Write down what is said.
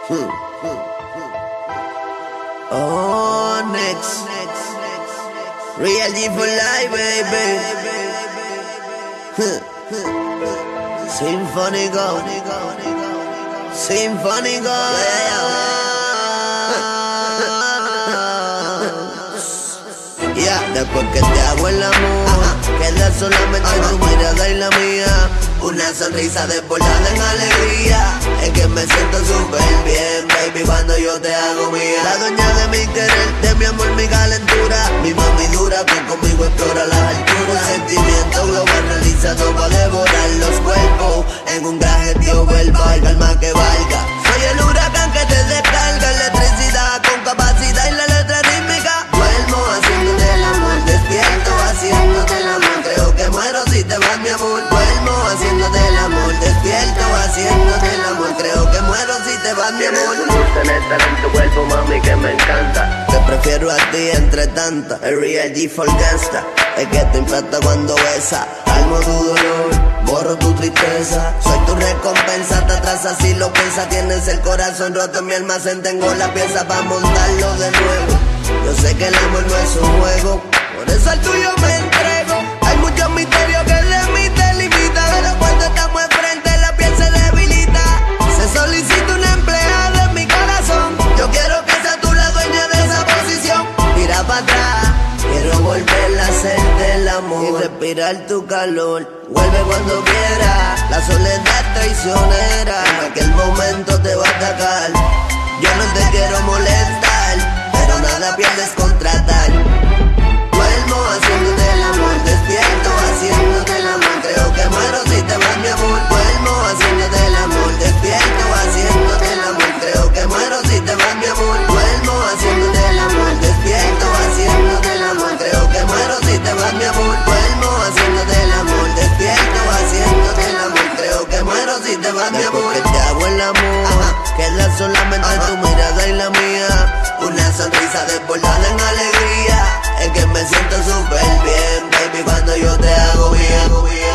Oh, next. Real G for life, baby. Sinfónico. Sinfónico. Ya, después que te hago el amor, queda solamente tu mirada y la mía. Una sonrisa desbordada en alegría. Es que me siento súper bien, baby, cuando yo te hago mía. La dueña de mi querer, de mi amor, mi calentura. Mi mami dura que conmigo explora las alturas. Sentimiento global realizado para devorar los cuerpos. En un gran gestión verbal, calma que valga. Soy el huracán que te descarga electricidad con capacidad y la letra rítmica. Duermo haciéndote el amor, despierto haciéndote el amor. Creo que muero si te vas, mi amor. Duermo haciéndote el amor, despierto haciéndote el amor. Creo que muero si te vas, mi amor. Tienes estar en tu cuerpo, mami, que me encanta. Te prefiero a ti entre tantas. El real G for gangsta. Es que te impacta cuando besa. Calmo tu dolor, borro tu tristeza. Soy tu recompensa, te atrasas si lo piensas. Tienes el corazón roto en mi almacén. Tengo la pieza para montarlo de nuevo. Yo sé que el amor no es un juego, por eso al tuyo me entrego. Hay muchos misterios que de mí te limitan, pero cuando estamos enfrente la piel se debilita. Se solicita una empleada en mi corazón. Yo quiero que seas tú la dueña de esa posición. Mira para atrás, quiero volver a hacerte el amor y respirar tu calor. Vuelve cuando quieras, la soledad traicionera. En aquel momento te va a atacar. Yo no te quiero molestar, pero nada pierdes contra tal. Duermo haciéndote el amor, despierto haciéndote el amor. Creo que muero si te vas, mi amor. Duermo haciéndote el amor, despierto haciéndote el amor. Creo que muero si te vas, mi amor. Duermo haciéndote el amor, despierto haciéndote el amor. Creo que muero si te vas, mi amor. Duermo haciéndote el amor, despierto haciéndote el amor. Creo que muero si te vas, mi amor. Que te hago el amor, queda solamente tu mirada y la mía. Una sonrisa desbordada en alegría. Es que me siento súper bien, baby, cuando yo te hago bien.